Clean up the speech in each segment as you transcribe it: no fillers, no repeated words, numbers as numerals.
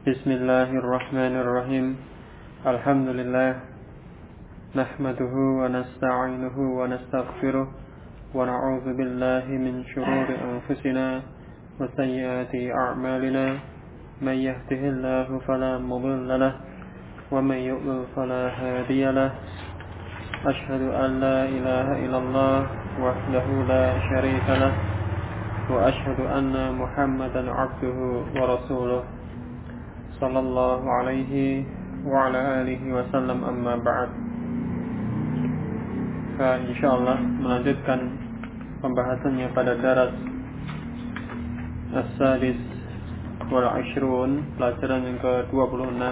Bismillahirrahmanirrahim. Alhamdulillah. Nahmaduhu wa nasta'inuhu wa nastaghfiruh wa na'udzu billahi min shururi anfusina wa sayyiati a'malina. Man yahdihillahu fala mudilla lahu wa man yudlil fala hadiya lahu. Ashhadu an la ilaha illallah wahdahu la syarika lahu wa ashhadu anna Muhammadan 'abduhu wa rasuluh. Sallallahu alaihi wa ala alihi wa sallam, amma ba'd. Insyaallah melanjutkan pembahasannya pada daras As-Sadis wal Ashrun, pelajaran yang ke-26.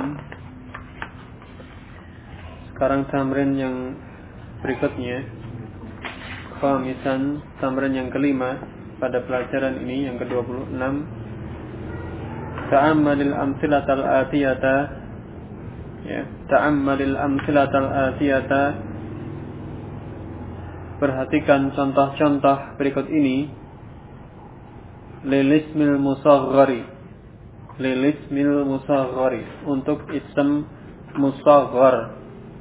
Sekarang tamrin yang berikutnya, khamisan, tamrin yang kelima pada pelajaran ini yang ke-26. Ta'ammalil amsilatal atiyata, ya, ta'ammalil amsilatal atiyata. Perhatikan contoh-contoh berikut ini. Lilismil musaghari, lilismil musaghari, untuk ism musaghar,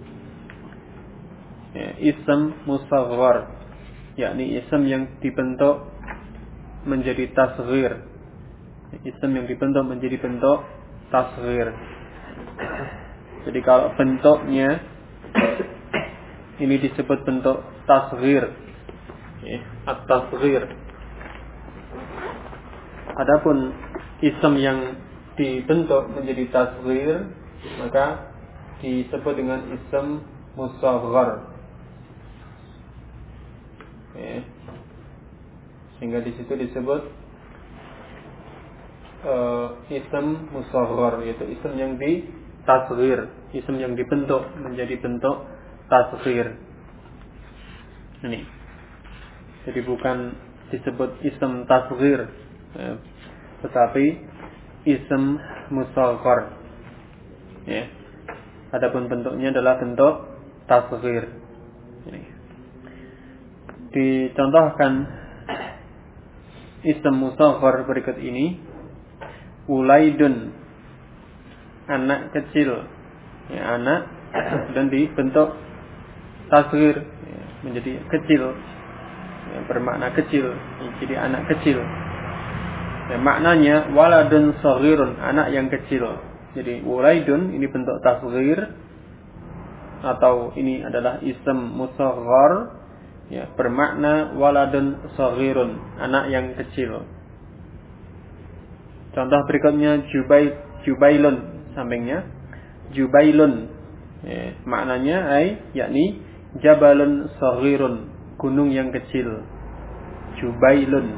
ya, ism musaghar, yakni ism yang dibentuk menjadi tasghir, ism yang dibentuk menjadi bentuk tasghir. Jadi kalau bentuknya ini disebut bentuk tasghir, ya, at-tasghir. Adapun ism yang dibentuk menjadi tasghir maka disebut dengan ism musaghar, ya. Sehingga di situ disebut ism musaghar, yaitu ism yang ditasghir, ism yang dibentuk menjadi bentuk tasghir. Ini. Jadi bukan disebut ism tasghir, ya, tetapi ism musaghar, ya. Adapun bentuknya adalah bentuk tasghir. Ini. Dicontohkan ism musaghar berikut ini. Ulaidun, anak kecil, ya, anak, dan dibentuk tasghir, ya, menjadi kecil, ya, bermakna kecil, jadi anak kecil. Ya, maknanya waladun shaghirun, anak yang kecil. Jadi ulaidun ini bentuk tasghir, atau ini adalah ism musaghar, ya, bermakna waladun shaghirun, anak yang kecil. Contoh berikutnya Jubailun, sampingnya Jubailun, ya, maknanya yakni jabalun shaghirun, gunung yang kecil, Jubailun.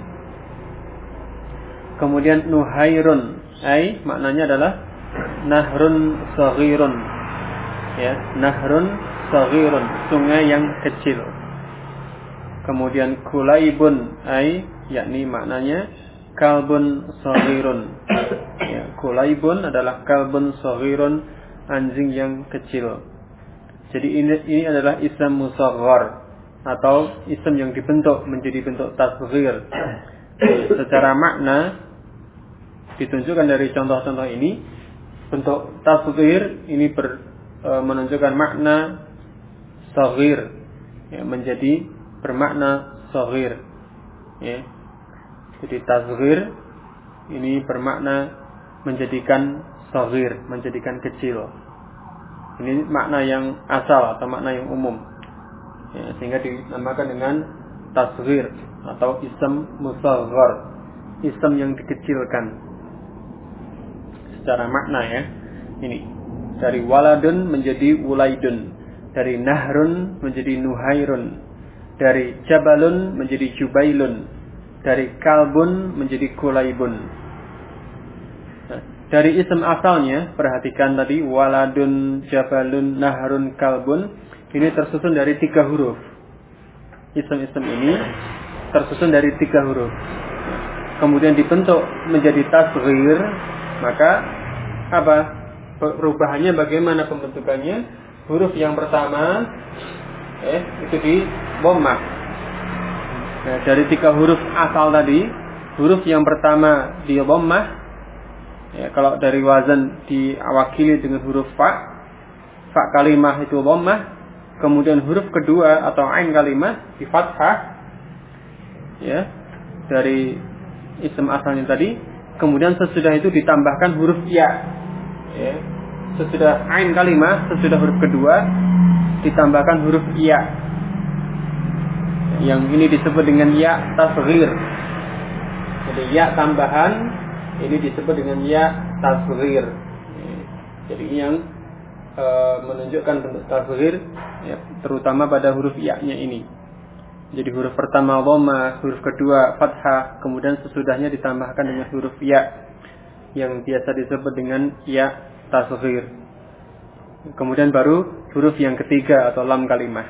Kemudian Nuhairun, maknanya adalah nahrun shaghirun, ya, nahrun shaghirun, sungai yang kecil. Kemudian Kulaibun, yakni maknanya kalbun shaghirun, ya, Kulaibun adalah kalbun shaghirun, anjing yang kecil. Jadi ini adalah ism musaghar atau ism yang dibentuk menjadi bentuk tasghir. Secara makna ditunjukkan dari contoh-contoh ini, bentuk tasghir ini menunjukkan makna shaghir, ya, menjadi bermakna shaghir, ya. Jadi tasghir ini bermakna menjadikan shaghir, menjadikan kecil. Ini makna yang asal atau makna yang umum, ya, sehingga dinamakan dengan tasghir atau ism musaghar, ism yang dikecilkan secara makna, ya. Ini dari waladun menjadi ulaidun, dari nahrun menjadi nuhairun, dari jabalun menjadi jubailun, dari kalbun menjadi kulaibun. Nah, dari ism asalnya, perhatikan tadi waladun, jabalun, nahrun, kalbun, ini tersusun dari 3 huruf. Ism-ism ini tersusun dari 3 huruf. Kemudian dibentuk menjadi tasghir, maka apa? Perubahannya bagaimana pembentukannya? Huruf yang pertama itu di dhammah. Nah, dari 3 huruf asal tadi, huruf yang pertama di dhammah, Ya, kalau dari wazan diwakili dengan huruf fa kalimah itu dhammah, kemudian huruf kedua atau ain kalimah di fathah, ya, dari isim asalnya tadi, kemudian sesudah itu ditambahkan huruf ya, ya. Sesudah ain kalimah, sesudah huruf kedua ditambahkan huruf ya. Yang ini disebut dengan ya tasghir. Jadi ya tambahan ini disebut dengan ya tasghir. Jadi yang menunjukkan bentuk tasghir, ya, terutama pada huruf ya-nya ini. Jadi huruf pertama dhamma, huruf kedua fathah, kemudian sesudahnya ditambahkan dengan huruf ya yang biasa disebut dengan ya tasghir. Kemudian baru huruf yang ketiga atau lam kalimah.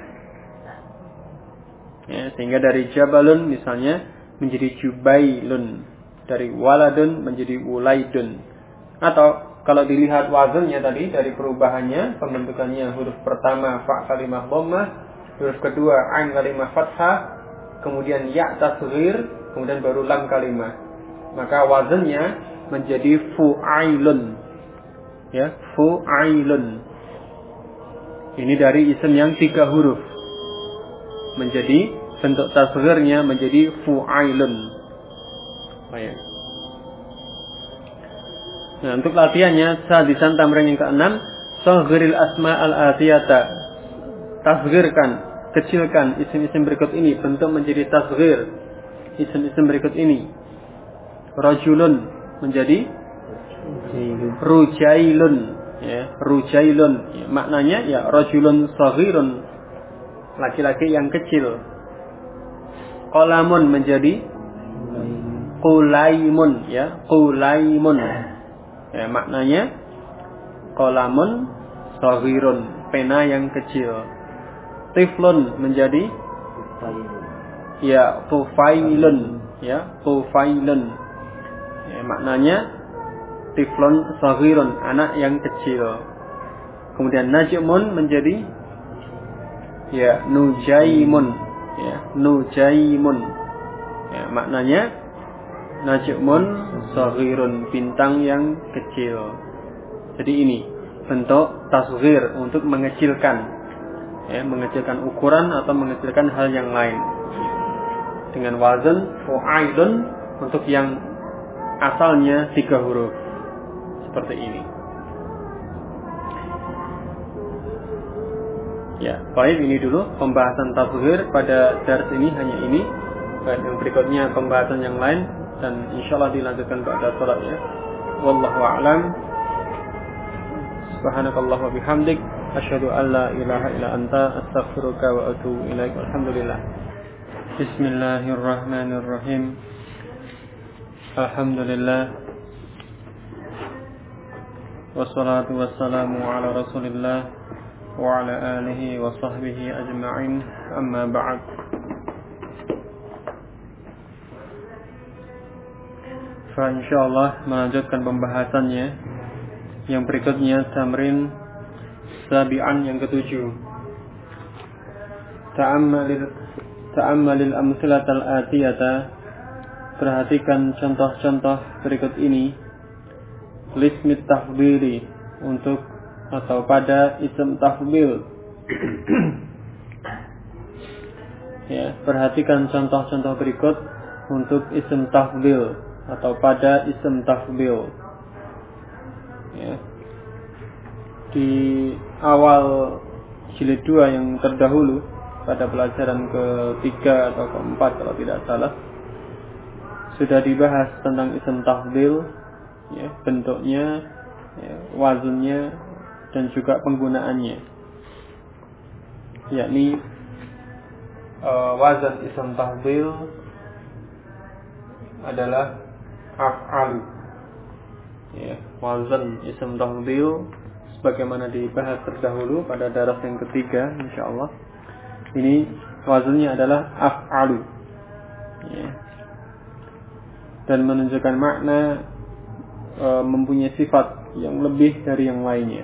Ya, sehingga dari jabalun misalnya menjadi jubailun, dari waladun menjadi wulaidun. Atau kalau dilihat wazannya tadi dari perubahannya, pembentukannya huruf pertama fa kalimah dhammah, huruf kedua ain kalimah fathah, kemudian ya tasghir, kemudian baru lam kalimah. Maka wazannya menjadi fu'ailun. Ya, fu'ailun. Ini dari isim yang 3 huruf. Menjadi bentuk tasghirnya menjadi fu'ailun. Baik. Nah, untuk latihannya sadisan tamrin yang ke-6, saghiril asma al-atiyata. Tasghirkan, kecilkan isim-isim berikut ini, bentuk menjadi tasghir isim-isim berikut ini. Rajulun menjadi rujailun, ya, rujailun. Ya, maknanya ya rajulun saghirun, laki-laki yang kecil. Qalamun menjadi qulaimun, ya, qulaimun. Ya, maknanya qalamun saghirun, pena yang kecil. Tiflun menjadi ya tufailun, ya, tufailun. Ya, maknanya tiflun saghirun, anak yang kecil. Kemudian najmun menjadi ya nujaimun, ya, nujaimun. Ya, maknanya najmun saghirun, bintang yang kecil. Jadi ini bentuk tasghir untuk mengecilkan, ya, mengecilkan ukuran atau mengecilkan hal yang lain. Dengan wazan fu'ailun untuk yang asalnya 3 huruf. Seperti ini. Ya, baik, ini dulu pembahasan tasghir pada dars ini, hanya ini. Baik, yang berikutnya pembahasan yang lain dan insyaallah dilanjutkan pada salat, ya. Wallahu a'lam. Subhanakallah wa bihamdik asyhadu an la ilaha illa anta astaghfiruka wa atubu ilaik. Alhamdulillah. Bismillahirrahmanirrahim. Alhamdulillah. Wassalatu wassalamu ala Rasulillah wa ala alihi wa sahbihi ajma'in. Amma ba'd. Fa insyaallah melanjutkan pembahasannya. Yang berikutnya tamrin sabi'an yang ke-7. Ta'ammalil amsilatal atiyata. Perhatikan contoh-contoh berikut ini. Lismit tafdhili, untuk atau pada isim tafdhil. Ya, perhatikan contoh-contoh berikut untuk isim tafdhil atau pada isim tafdhil. Ya. Di awal jilid 2 yang terdahulu pada pelajaran ke-3 atau ke-4 kalau tidak salah, sudah dibahas tentang isim tafdhil, ya, bentuknya, ya, wazannya dan juga penggunaannya. Yakni wazan isim tafdhil adalah af'al. Ya, wazan isim tafdhil sebagaimana dibahas terdahulu pada daras yang ke-3 insyaallah. Ini wazannya adalah af'alu. Ya. Dan menunjukkan makna mempunyai sifat yang lebih dari yang lainnya.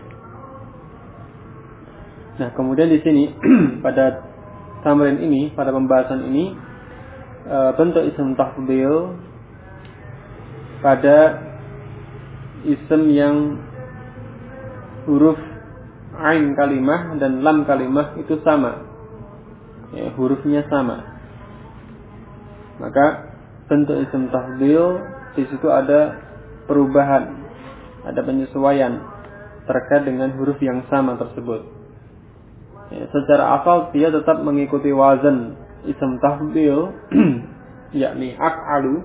Nah, kemudian di sini pada tamrin ini, pada pembahasan ini, bentuk isim tafdhil pada isim yang huruf ain kalimah dan lam kalimah itu sama, ya, hurufnya sama, maka bentuk isim tafdhil di situ ada perubahan, ada penyesuaian terkait dengan huruf yang sama tersebut. Ya, secara asal dia tetap mengikuti wazan isim tafdhil yakni af'alu,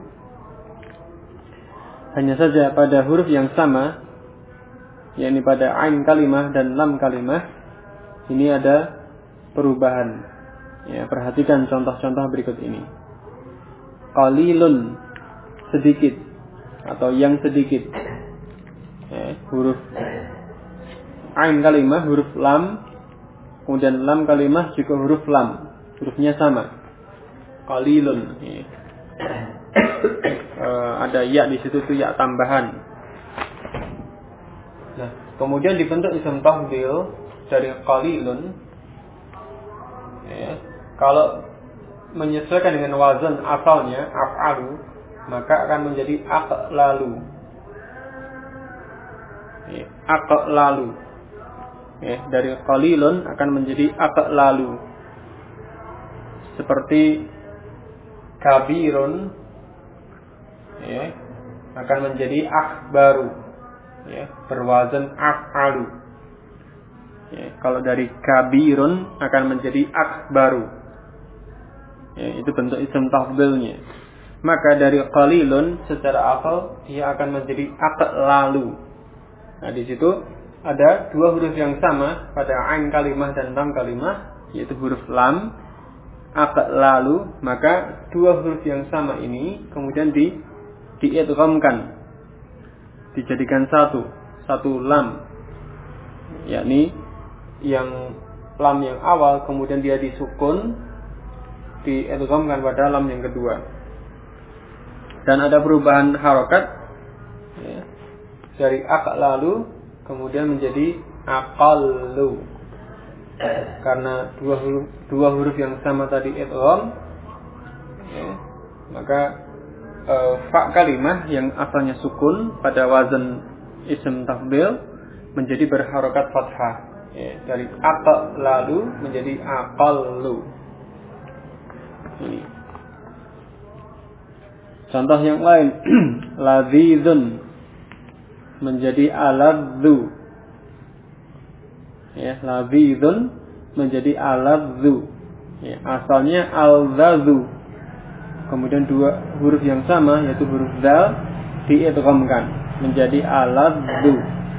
hanya saja pada huruf yang sama, yakni pada ain kalimah dan lam kalimah, ini ada perubahan. Ya, perhatikan contoh-contoh berikut ini. Qalilun, sedikit atau yang sedikit. Ya, huruf ain kalimah huruf lam, kemudian lam kalimah juga huruf lam, hurufnya sama. Qalilun. Ya. Ada ya di situ tuh ya tambahan. Nah, kemudian dibentuk isim tafdhil dari qalilun. Ya, kalau menyesuaikan dengan wazan asalnya af'alu, maka akan menjadi aqlalu. Ya, aqlalu. Ya, dari qalilun akan menjadi aqlalu. Seperti kabirun, ya, akan menjadi akbaru, ya, berwazan af'alu. Ya, kalau dari kabirun akan menjadi akbaru, ya, itu bentuk isim tafdhilnya. Maka dari qalilun secara asal dia akan menjadi aqlalu. Nah, di situ ada dua huruf yang sama pada ain kalimah dan lam kalimah, yaitu huruf lam, aqlalu. Maka dua huruf yang sama ini kemudian diidghamkan, dijadikan satu lam, yakni yang lam yang awal kemudian dia disukun, diidghamkan pada lam yang kedua, dan ada perubahan harokat, ya, dari aqlalu kemudian menjadi aqallu, karena dua huruf yang sama tadi idgham, ya, maka fa kalimah yang asalnya sukun pada wazan isim tafdhil menjadi berharokat fathah, ya, dari aqlalu menjadi aqallu. Ini contoh yang lain. Ladzizun menjadi aladzu, ya, ladzizun menjadi aladzu, ya, asalnya alzazu, kemudian dua huruf yang sama yaitu huruf zal diidghamkan menjadi aladzu.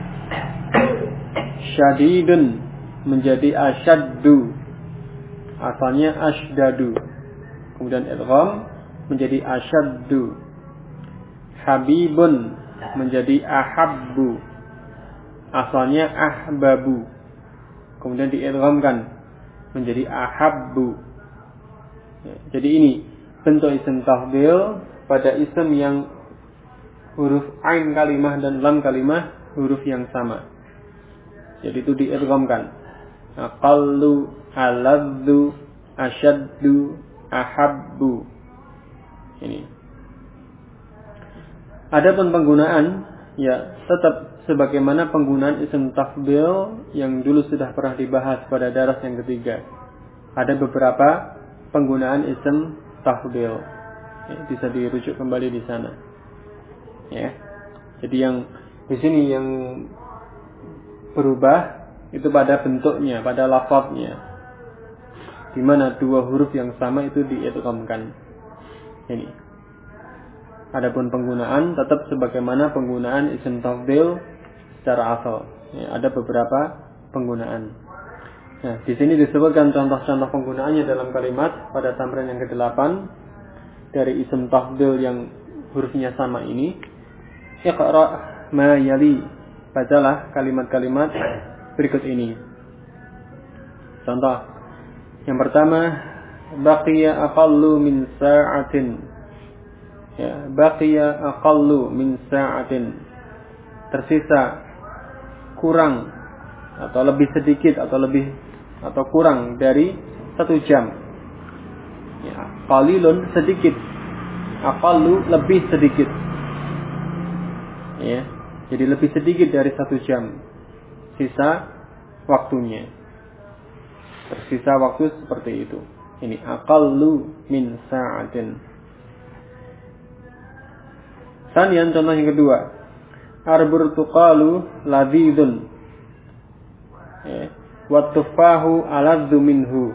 Syadidun menjadi asyaddu, asalnya asydadu, kemudian idgham menjadi asyaddu. Habibun menjadi ahabbu, asalnya ahbabu, kemudian diidghamkan menjadi ahabbu. Ya, jadi ini bentuk isim tafdhil pada isim yang huruf ain kalimah dan lam kalimah huruf yang sama. Jadi itu diidghamkan. Aqallu, aladzu, asyaddu, ahabbu. Ini. Adapun penggunaan, ya, tetap sebagaimana penggunaan isim tafdhil yang dulu sudah pernah dibahas pada daras yang ketiga. Ada beberapa penggunaan isim tafdhil, ya, bisa dirujuk kembali di sana. Ya. Jadi yang di sini yang berubah itu pada bentuknya, pada lafadznya, di mana dua huruf yang sama itu diidghamkan. Ini. Adapun penggunaan tetap sebagaimana penggunaan isim tafdhil secara asal. Ya, ada beberapa penggunaan. Nah, di sini disebutkan contoh-contoh penggunaannya dalam kalimat pada tamrin yang ke-8 dari isim tafdhil yang hurufnya sama ini. Iqra ma yali. Bacalah kalimat-kalimat berikut ini. Contoh. Yang pertama, baqiya aqallu min sa'atin. Ya, baqiya aqallu min sa'atin. Tersisa kurang atau lebih sedikit atau kurang dari 1 jam. Ya, qalilun sedikit, aqallu lebih sedikit. Ya. Jadi lebih sedikit dari 1 jam sisa waktunya. Tersisa waktu seperti itu. Ini aqallu min sa'atin. Sanian, contoh yang kedua. Arburtuqalu ladhidun. Wa tufahu aladzu minhu.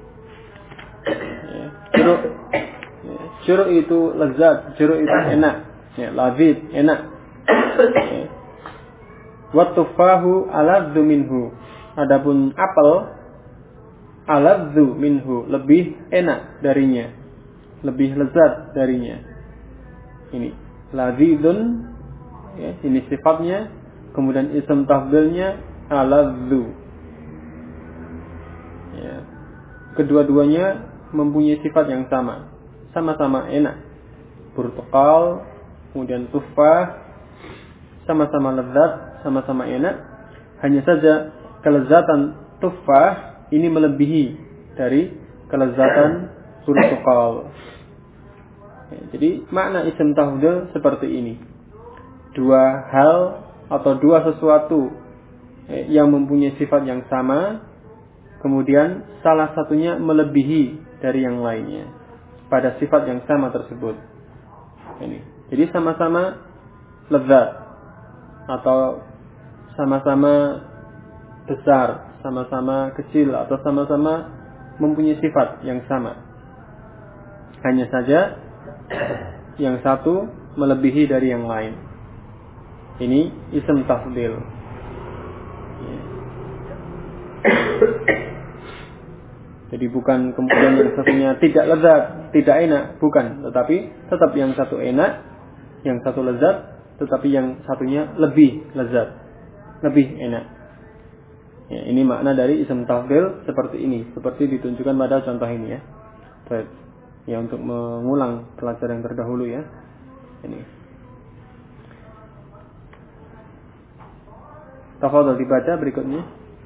Jeruk itu lezat, jeruk itu enak. Ladhid, enak. Wa tufahu aladzu minhu. Adapun apel aladzu minhu, lebih enak darinya, lebih lezat darinya. Ini ladhidun, ini sifatnya. Kemudian ism tafdilnya aladzu. Kedua-duanya mempunyai sifat yang sama, sama-sama enak. Burtukal, kemudian tufah, sama-sama lezat, sama-sama enak. Hanya saja kelezatan tufah ini melebihi dari kelezatan burtukal. Jadi makna ism tafdil seperti ini. Dua hal atau dua sesuatu yang mempunyai sifat yang sama, kemudian salah satunya melebihi dari yang lainnya pada sifat yang sama tersebut. Ini. Jadi sama-sama lezat atau sama-sama besar, sama-sama kecil, atau sama-sama mempunyai sifat yang sama. Hanya saja yang satu melebihi dari yang lain. Ini ism tafdil. Jadi bukan kemudian yang satunya tidak lezat, tidak enak, bukan. Tetapi tetap yang satu enak, yang satu lezat, tetapi yang satunya lebih lezat, lebih enak. Ini makna dari ism tafdil seperti ini, seperti ditunjukkan pada contoh ini ya. Baik. Ya, untuk mengulang pelajaran yang terdahulu ya. Ini. Tafadhol dibaca berikutnya.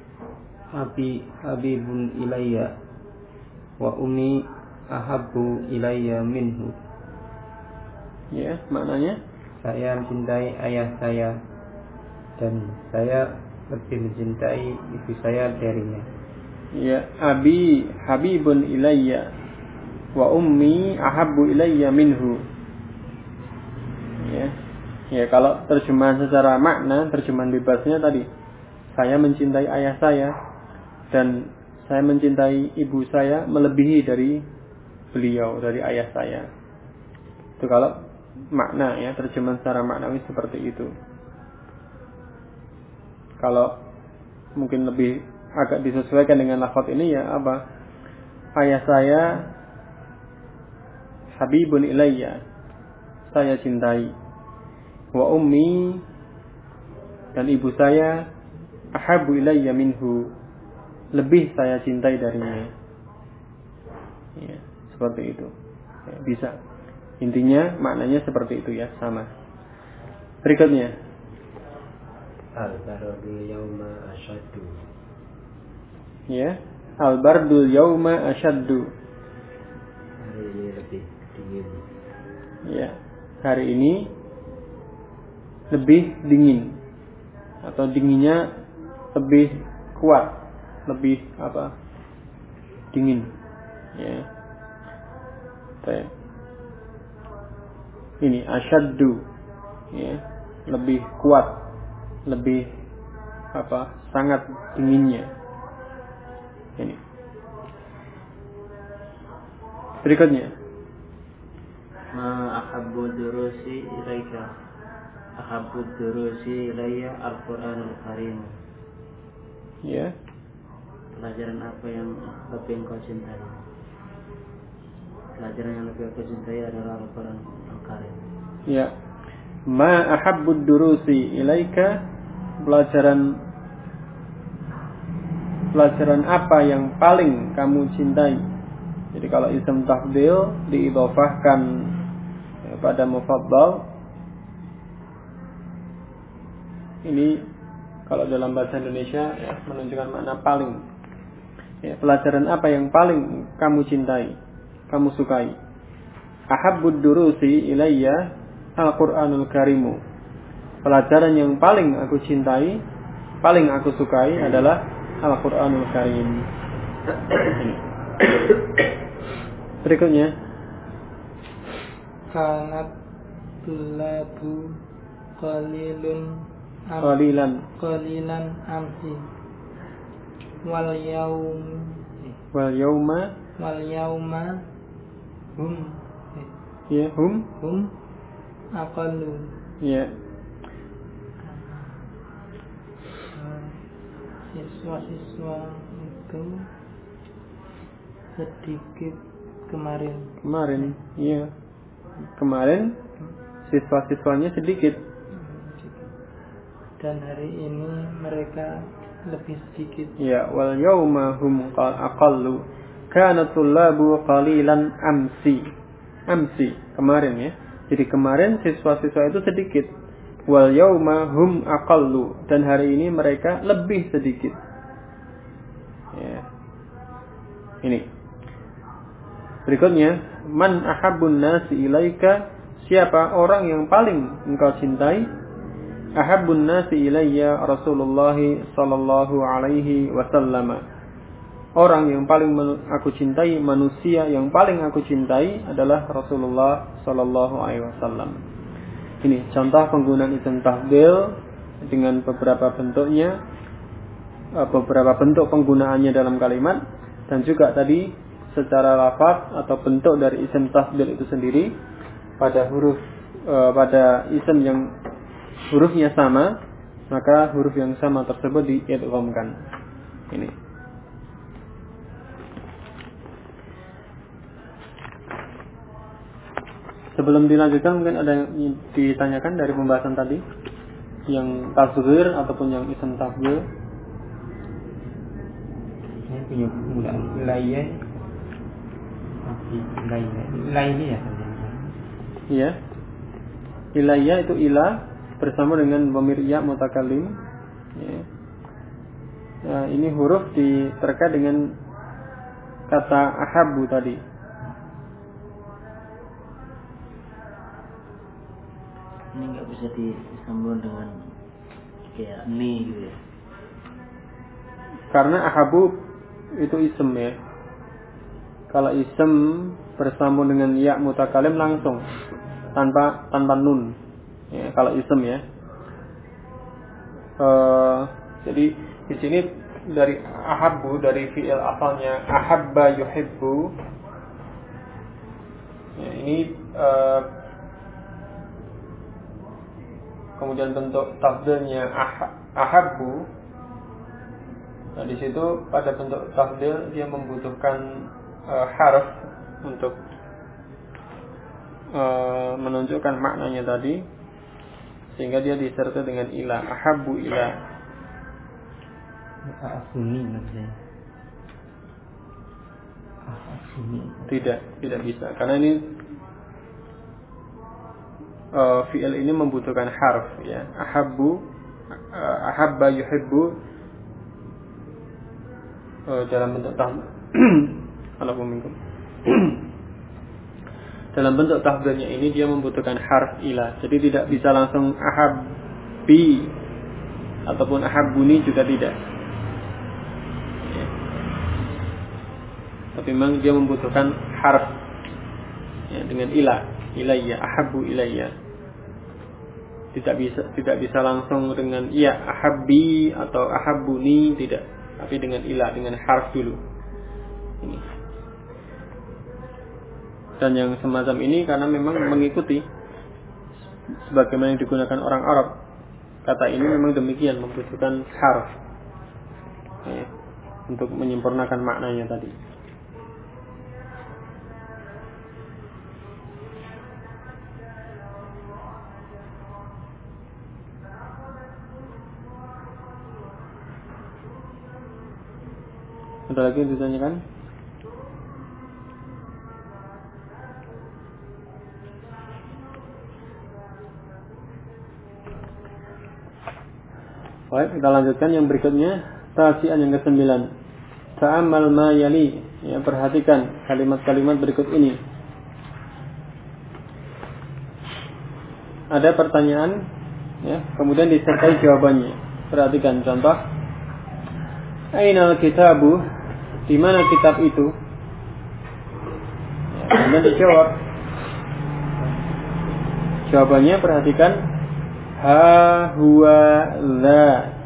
Habibun ilayya wa ummi ahabbu ilayya minhu. Ya, maknanya saya mencintai ayah saya dan saya lebih mencintai ibu saya darinya. Ya, abi habibun ilayya wa ummi ahabbu ilayya minhu. Ya, kalau terjemahan secara makna, terjemahan bebasnya tadi, saya mencintai ayah saya dan saya mencintai ibu saya melebihi dari beliau, dari ayah saya. Itu kalau makna ya, terjemahan secara maknawi seperti itu. Kalau mungkin lebih agak disesuaikan dengan lafaz ini ya apa? Ayah saya habibun ilayya, saya cintai. Wa ummi, dan ibu saya ahabbu ilayya minhu, lebih saya cintai darinya. Ya, seperti itu. Ya, bisa. Intinya maknanya seperti itu ya, sama. Berikutnya. Al-bardul yawma asyaddu. Ya, al-bardul yawma asyaddu. Hari ini lebih dingin. Ya, hari ini lebih dingin, atau dinginnya lebih kuat, lebih apa? Dingin. Ya. Baik. Ini asyaddu. Ya, lebih kuat, lebih apa? Sangat dinginnya. Ini. Berikutnya. Ma ahabbu durusi ilaika. Ahabbu durusi ilayya Al-Qur'anul Karim. Ya. Pelajaran apa yang lebih engkau cintai? Pelajaran yang lebih aku cintai adalah Al-Quran Al-Karim. Ya. Ma ahabbu durusi ilaika, pelajaran apa yang paling kamu cintai? Jadi kalau ism tafdil diidhofahkan pada mufaddal, ini kalau dalam bahasa Indonesia ya, menunjukkan makna paling. Ya, pelajaran apa yang paling kamu cintai, kamu sukai? Ahabbud durusi ilayya Al-Qur'anul Karimu. pelajaran yang paling aku cintai, paling aku sukai adalah Al-Qur'anul Karim. Berikutnya, kanat tulabu qalilan amsi wal yauma hum aqallu. Ya. Siswa-siswa itu sedikit kemarin. Iya. Kemarin siswa-siswanya sedikit. Dan hari ini mereka lebih sedikit. Ya, wal yauma hum aqallu. Kana tullabu qalilan amsi. Amsi, kemarin ya. Jadi kemarin siswa-siswa itu sedikit. Wal yauma hum aqallu, dan hari ini mereka lebih sedikit. Ya. Ini. Berikutnya, man ahabbun nasi ilaika, siapa orang yang paling engkau cintai? Ahabbun nasi ilayya Rasulullah sallallahu alaihi wasallam. Orang yang paling aku cintai, manusia yang paling aku cintai adalah Rasulullah sallallahu alaihi wasallam. Ini contoh penggunaan isim tafdhil dengan beberapa bentuknya, beberapa bentuk penggunaannya dalam kalimat, dan juga tadi secara lafaz atau bentuk dari isim tafdhil itu sendiri pada huruf pada isim yang hurufnya sama, maka huruf yang sama tersebut diidghamkan. Ini. Sebelum dilanjutkan, mungkin ada yang ditanyakan dari pembahasan tadi, yang tasghir ataupun yang isim tafdhil. Ini punya penggunaan ilayah. Ilayah ya. Iya. Ilayah itu ilah bersama dengan dhamir ya mutakallim. Ya. Nah, ini huruf terkait dengan kata ahabbu tadi. Ini nggak bisa disambung dengan kayak ni gitu ya. Karena ahabbu itu ism ya. Kalau ism bersambung dengan ya mutakallim langsung tanpa nun. Ya, kalau ism ya. Jadi di sini dari ahabbu, dari fi'il asalnya ahabba yuhibbu. Ya, ini kemudian bentuk tafdhilnya ahabbu. Nah, di situ pada bentuk tafdhil dia membutuhkan harf untuk menunjukkan maknanya tadi, sehingga dia disertai dengan ila, ahabbu ila. Asuni maksudnya. Tidak bisa, karena ini fi'il ini membutuhkan harf ya. Ahabba yuhibbu dalam bentuk dalam bentuk tafdhilnya ini dia membutuhkan harf ila. Jadi tidak bisa langsung ahabbi ataupun ahabbuni juga tidak. Ya. Tapi memang dia membutuhkan harf ya, dengan ila. Ilayya, ahabbu ilayya. Tidak bisa langsung dengan ya ahabbi atau ahabbuni, tidak, tapi dengan ila, dengan harf dulu. Ini. Dan yang semacam ini karena memang mengikuti sebagaimana yang digunakan orang Arab. Kata ini memang demikian, membutuhkan harf ya, untuk menyempurnakan maknanya tadi. Ada lagi yang ditanyakan? Baik, kita lanjutkan yang berikutnya, tasian yang ke-9. Ta'ammal ma yali, ya, perhatikan kalimat-kalimat berikut ini. Ada pertanyaan Ya, kemudian disertai jawabannya. Perhatikan contoh. Ainal kitabu? Di mana kitab itu? Ya, kemudian dijawab. Jawabannya perhatikan. Ha huwa dha.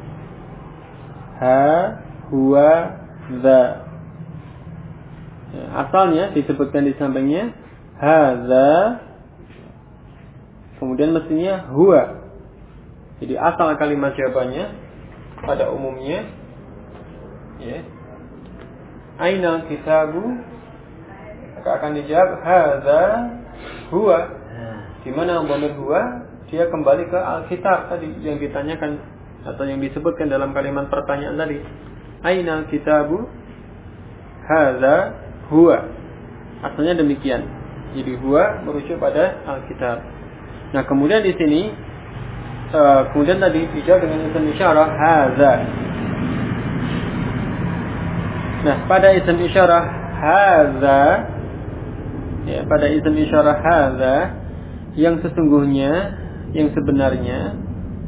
Ha huwa dha. Ya, asalnya disebutkan di sampingnya hadza. Kemudian mestinya huwa. Jadi asal kalimat jawabannya pada umumnya, ya, Ainal kitabu, maka akan dijawab hadza huwa. Di mana dhamir huwa, dia kembali ke Alkitab tadi yang ditanyakan atau yang disebutkan dalam kalimat pertanyaan tadi. Ainal kitabu hadza huwa. Asalnya demikian. Jadi huwa merujuk pada Alkitab. Nah, kemudian di sini kemudian tadi dijawab dengan isim isyarah hadza. Nah, pada isim isyarah hadza, ya, pada isim isyarah hadza yang sesungguhnya, yang sebenarnya,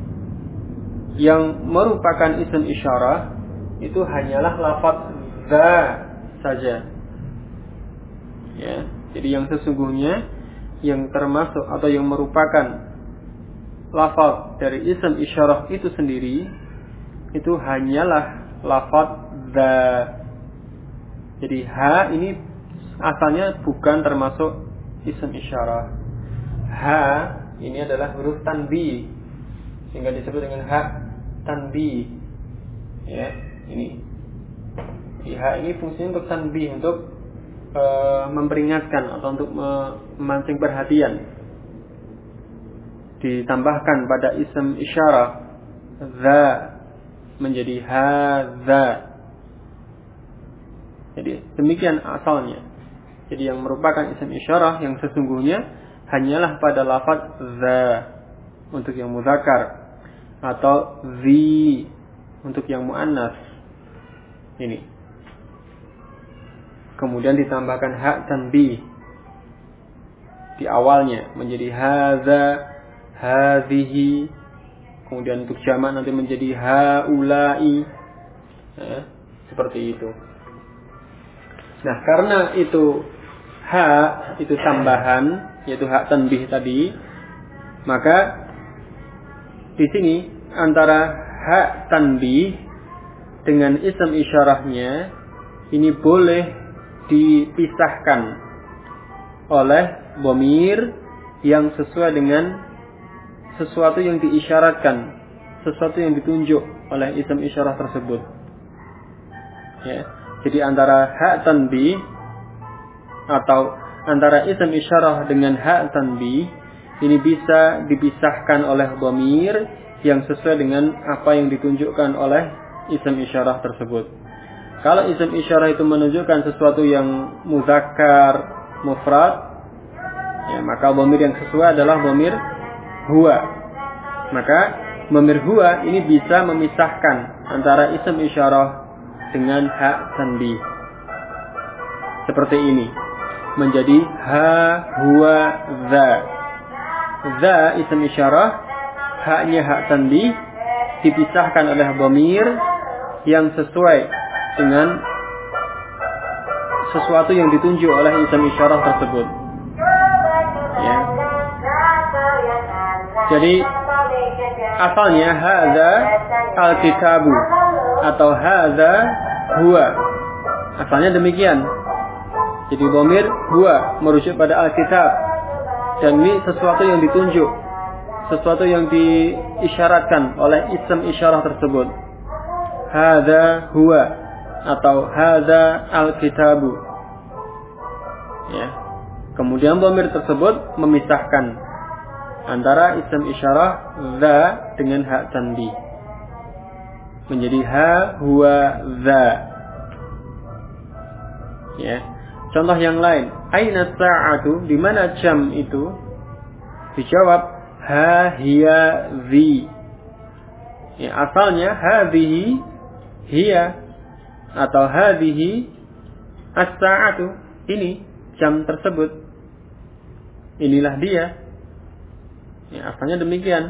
yang merupakan isim isyarah itu hanyalah lafaz za saja. Ya, jadi yang sesungguhnya, yang termasuk atau yang merupakan lafaz dari isim isyarah itu sendiri itu hanyalah lafaz za. Jadi ha ini asalnya bukan termasuk isim isyarah. Ha ini adalah huruf tanbih sehingga disebut dengan ha tanbih. Ya, ini. Jadi ha ini fungsinya untuk tanbih, untuk memperingatkan atau untuk memancing perhatian. Ditambahkan pada isim isyarah za menjadi hadza. Jadi demikian asalnya. Jadi yang merupakan isim isyarah yang sesungguhnya hanyalah pada lafaz za untuk yang muzakkar atau zi untuk yang muannas. Ini. Kemudian ditambahkan ha tanbih di awalnya menjadi hadza, hadhihi. Kemudian untuk jamak nanti menjadi haulai. Seperti itu. Nah, karena itu ha itu tambahan, yaitu hak tanbih tadi, maka di sini antara hak tanbih dengan isim isyarahnya ini boleh dipisahkan oleh dhamir yang sesuai dengan sesuatu yang diisyaratkan, sesuatu yang ditunjuk oleh isim isyarah tersebut. Ya. Jadi antara hak tanbih atau antara isim isyarah dengan hak tanbih ini bisa dipisahkan oleh dhamir yang sesuai dengan apa yang ditunjukkan oleh isim isyarah tersebut. Kalau isim isyarah itu menunjukkan sesuatu yang muzakkar, mufrad, ya, maka dhamir yang sesuai adalah dhamir huwa. Maka dhamir huwa ini bisa memisahkan antara isim isyarah dengan hak tanbih. Seperti ini. Menjadi ha huwa za. Za isim isyarah, haknya hak tanbih dipisahkan oleh dhamir yang sesuai dengan sesuatu yang ditunjuk oleh isim isyarah tersebut. Ya. Jadi asalnya hadza al-kitabu atau hadza huwa. Asalnya demikian. Jadi dhamir huwa merujuk pada al-kitab. Dan ini sesuatu yang ditunjuk, sesuatu yang diisyaratkan oleh isim isyarah tersebut. Hadza huwa atau hadza al-kitabu. Ya. Kemudian dhamir tersebut memisahkan antara isim isyarah za dengan hak tanbih. Menjadi ha huwa za. Ya. Contoh yang lain, aina sa'atu, di mana jam itu? Dijawab ha hiya zi. Ya, asalnya hadhihi hiya atau hadhihi as-sa'atu, ini jam tersebut. Inilah dia. Ya, asalnya demikian.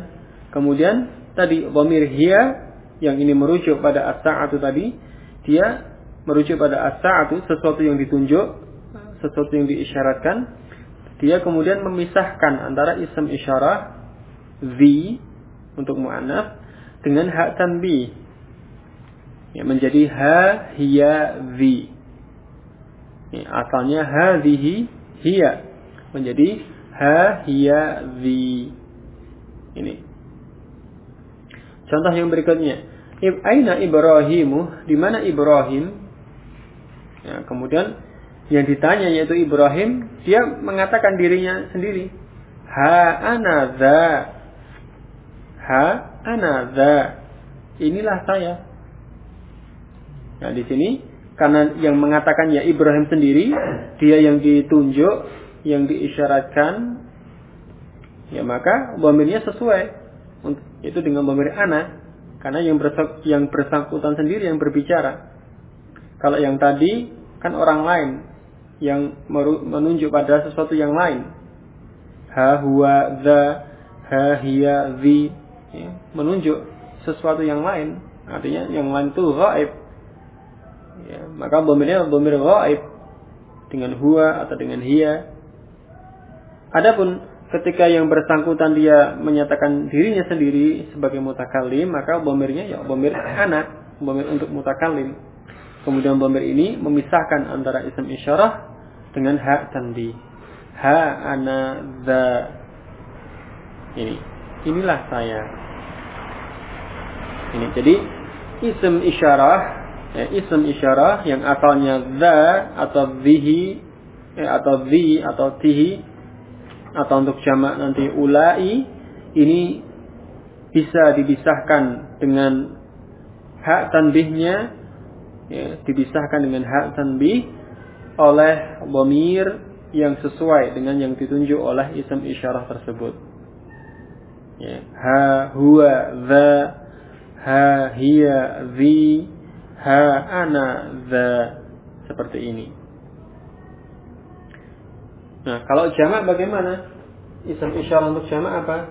Kemudian tadi dhamir hiya yang ini merujuk pada as-sa'atu tadi, dia merujuk pada as-sa'atu, sesuatu yang ditunjuk, sesuatu yang diisyaratkan. Dia kemudian memisahkan antara isim isyarah zi untuk mu'annats dengan hak tanbih. Ya, menjadi ha hiya zi. Ya, asalnya hadhihi hiya menjadi ha hiya zi. Ini. Contoh yang berikutnya, aina Ibrahimu, di mana Ibrahim? Ya, kemudian yang ditanya yaitu Ibrahim, dia mengatakan dirinya sendiri. Ha ana dza. Ha ana dza. Inilah saya. Nah, di sini karena yang mengatakan ya Ibrahim sendiri, dia yang ditunjuk, yang diisyaratkan, ya maka dhamirnya sesuai, itu dengan dhamir ana, karena yang bersangkutan sendiri yang berbicara. Kalau yang tadi kan orang lain yang menunjuk pada sesuatu yang lain. Ha huwa dza, ha hiya zi, ya, menunjuk sesuatu yang lain, artinya yang lain itu ghaib. Ya, maka dhamirnya dhamir ghaib dengan huwa atau dengan hiya. Adapun ketika yang bersangkutan dia menyatakan dirinya sendiri sebagai mutakallim, maka dhamirnya ya dhamir ana, dhamir untuk mutakallim. Kemudian dhamir ini memisahkan antara isim isyarah dengan hak tanbih. Ha ana dza. Inilah saya. Ini jadi isim isyarah yang asalnya dza atau zihi atau zi atau tihi atau untuk jamak nanti ulai, ini bisa dipisahkan dengan hak tanbihnya, ya, dipisahkan dengan hak tanbih oleh dhamir yang sesuai dengan yang ditunjuk oleh isim isyarah tersebut. Ya, ha huwa dza, ha hiya zi, ha ana dza, seperti ini. Nah, kalau jamak bagaimana? Isim isyarah untuk jamak apa?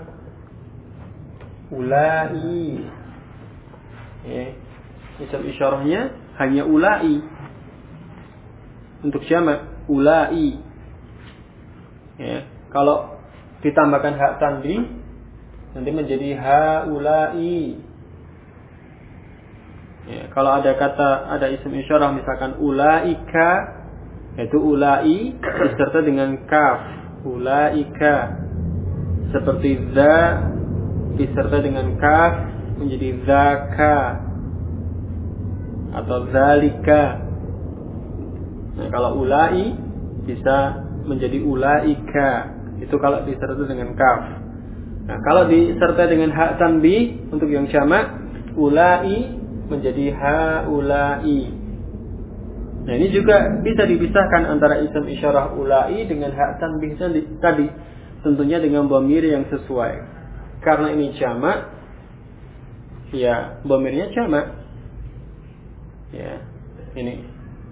Ulai. Ya. Isim isyarahnya hanya ulai. Untuk jamak ulai. Ya. Kalau ditambahkan hak tanbih nanti menjadi haulai. Ya, kalau ada isim isyarah misalkan ulaika, yaitu ulai disertai dengan kaf, ulaika. Seperti za disertai dengan kaf menjadi zaka atau zalika. Nah, kalau ulai bisa menjadi ulaika, itu kalau disertai dengan kaf. Nah, kalau disertai dengan hak tanbih untuk yang jamak, ulai menjadi haulai. Nah, ini juga bisa dipisahkan antara isim isyarah ulai dengan hak tanbih tadi, tentunya dengan dhamir yang sesuai. Karena ini jamak, ya dhamirnya jamak. Ya, ini.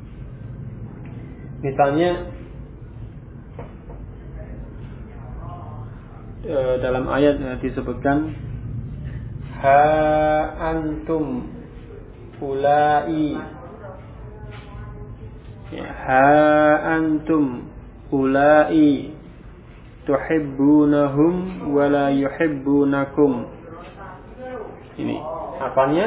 Misalnya dalam ayat disebutkan ha antum ulai. Ya, ha antum ulai tuhibbunahum wa la yuhibbunakum. Ini apanya?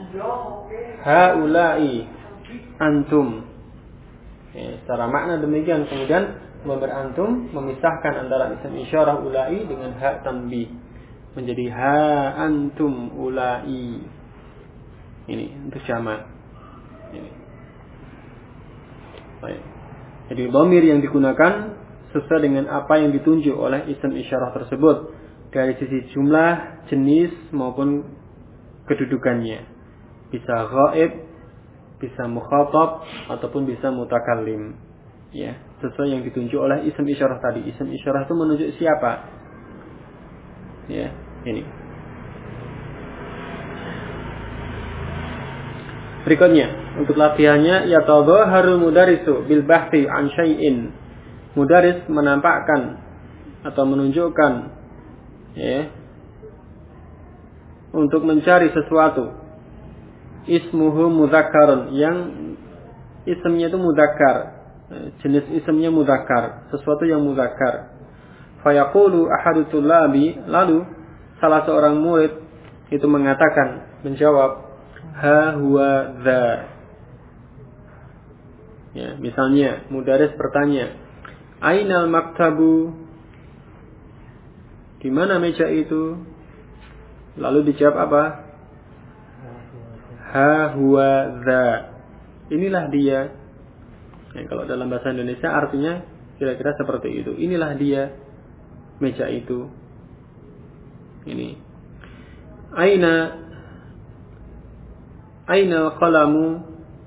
Haulai antum. Ya, secara makna demikian. Kemudian dhamir antum memisahkan antara isim isyarah ulai dengan hak tanbih menjadi ha antum ulai. Ini untuk jamak. Ini. Baik. Jadi dhamir yang digunakan sesuai dengan apa yang ditunjuk oleh isim isyarah tersebut dari sisi jumlah, jenis maupun kedudukannya. Bisa ghaib, bisa mukhatab ataupun bisa mutakallim. Ya, sesuai yang ditunjuk oleh isim isyarah tadi. Isim isyarah itu menunjuk siapa? Ya, ini. Berikutnya, untuk latihannya yatadhaharul mudarisu bil bahthi an syai'in. Mudaris menampakkan atau menunjukkan, ya, untuk mencari sesuatu. Ismuhu mudzakkarun, yang isimnya itu mudzakkar, jenis isimnya mudzakkar, sesuatu yang mudzakkar. Fayaqulu ahadu tullabi, lalu salah seorang murid itu mengatakan, menjawab, ha huwa dza. Ya, misalnya mudaris bertanya, ainal maktabu, di mana meja itu? Lalu dijawab apa? Ha huwa dza. Inilah dia. Ya, kalau dalam bahasa Indonesia artinya kira-kira seperti itu. Inilah dia meja itu. Ini. Aina al-qalamu?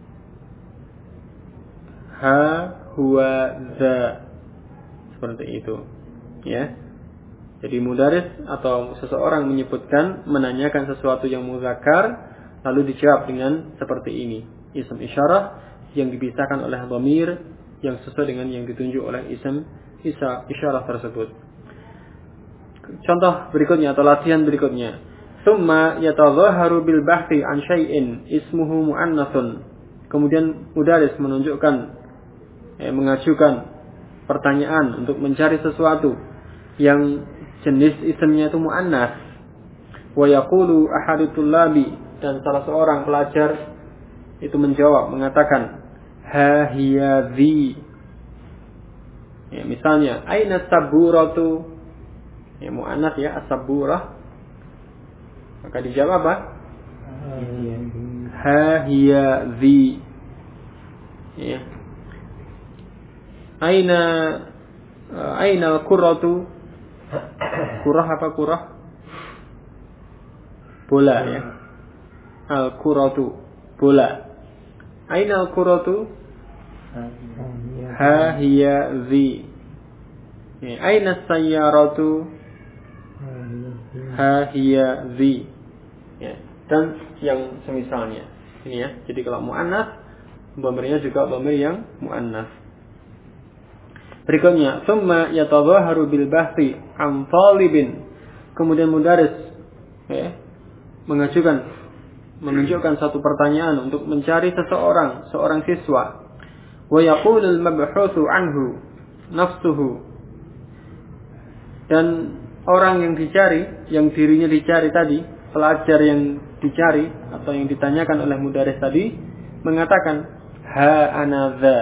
Ha huwa dza. Seperti itu. Ya. Jadi mudaris atau seseorang menyebutkan, menanyakan sesuatu yang muzakkar, lalu dijawab dengan seperti ini. Isim isyarah yang dipisahkan oleh dhamir yang sesuai dengan yang ditunjuk oleh isim isyarah tersebut. Contoh berikutnya atau latihan berikutnya. Tsumma yatadhaharu bil bahthi an syai'in ismuhu muannatsun. Kemudian mudaris menunjukkan, mengajukan pertanyaan untuk mencari sesuatu yang jenis isimnya itu muannas. Wa yaqulu ahadu tullabi, dan salah seorang pelajar itu menjawab, mengatakan, ha hiya dhi. Ya, misalnya, aina saburatu? Ya, muannas ya, as-saburah. Maka dijawab apa? Ha hiya dhi. Ya. Aina al-qurratu? Kurah apa kurah? Bola ya. Al-qurratu, bola. Aina al-qurratu? Ha hiya dhi. Aina as-sayyaratu? Ha hiya dhi. Ya, dan yang semisalnya. Ini ya. Jadi kalau muannas, dhamirnya juga dhamir yang muannas. Berikutnya, tsumma yatadhaharu bil bahthi an talibin. Kemudian mudaris menunjukkan satu pertanyaan untuk mencari seorang siswa. Wa yaqulu al mabhuthu anhu nafsuhu. Dan orang yang dicari, yang dirinya dicari tadi, pelajar yang dicari atau yang ditanyakan oleh mudaris tadi, mengatakan ha ana dza.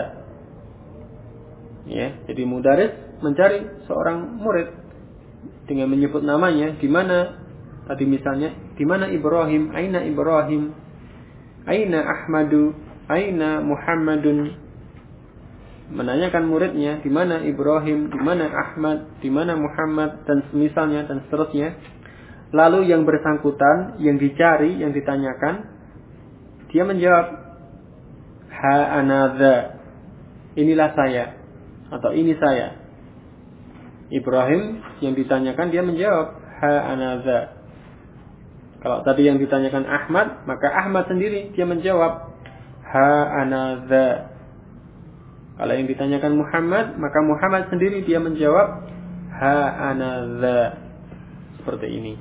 Ya, jadi mudaris mencari seorang murid dengan menyebut namanya, di mana tadi misalnya, di mana Ibrahim, aina Ibrahim, aina Ahmadu, aina Muhammadun. Menanyakan muridnya, di mana Ibrahim, di mana Ahmad, di mana Muhammad, dan semisalnya dan seterusnya. Lalu yang bersangkutan, yang dicari, yang ditanyakan, dia menjawab, ha ana dza. Inilah saya, atau ini saya. Ibrahim yang ditanyakan, dia menjawab, ha ana dza. Kalau tadi yang ditanyakan Ahmad, maka Ahmad sendiri dia menjawab, ha ana dza. Kalau yang ditanyakan Muhammad, maka Muhammad sendiri dia menjawab, ha ana dza. Seperti ini.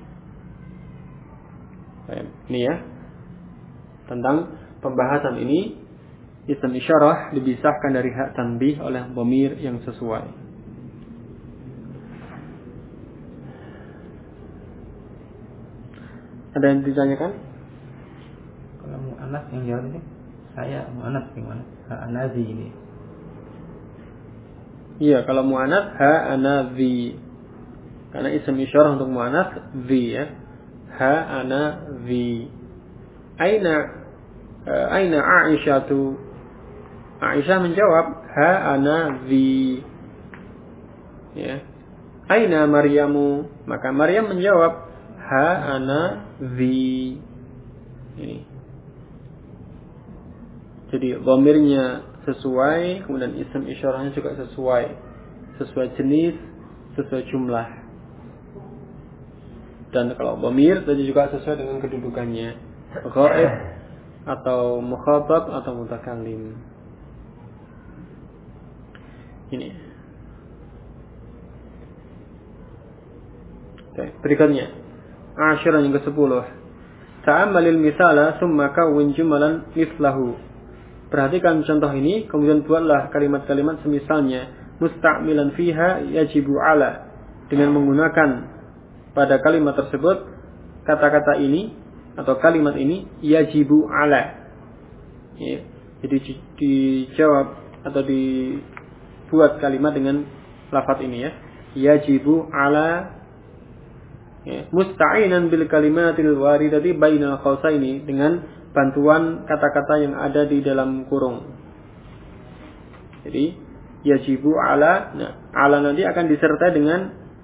Ini ya, tentang pembahasan ini. Isim isyarah dipisahkan dari hak tanbih oleh dhamir yang sesuai. Ada yang ditanyakan? Kalau mu'annas yang jawab ini, saya mu'annas gimana? Ha ana dzi ini. Iya, kalau mu'annas ha ana dzi. Karena isim isyarah untuk mu'annas dzi ya. Ha ana dzi. Aina Aisyatu? Aisyah menjawab, ha ana dzi. Ya. Aina Maryamu? Maka Maryam menjawab, ha ana dzi. Ini. Jadi dhamirnya sesuai, kemudian isim isyarahnya juga sesuai jenis, sesuai jumlah. Dan kalau dhamir tadi juga sesuai dengan kedudukannya, ghaib atau mukhatab atau mutakallim. Ini. Oke, berikutnya, asyiran yang ke-10. Ta'ammalil misala summa kawwin jumalan mithlahu. Perhatikan contoh ini, kemudian buatlah kalimat-kalimat semisalnya. Musta'milan fiha yajibu ala. Dengan menggunakan pada kalimat tersebut kata-kata ini atau kalimat ini yajibu ala. Ya. Jadi dijawab atau dibuat kalimat dengan lafaz ini ya. Yajibu ala ya. Musta'inan bil kalimatil waridati bainal qausaini, dengan bantuan kata-kata yang ada di dalam kurung. Jadi yajibu ala, nah ala nanti akan disertai dengan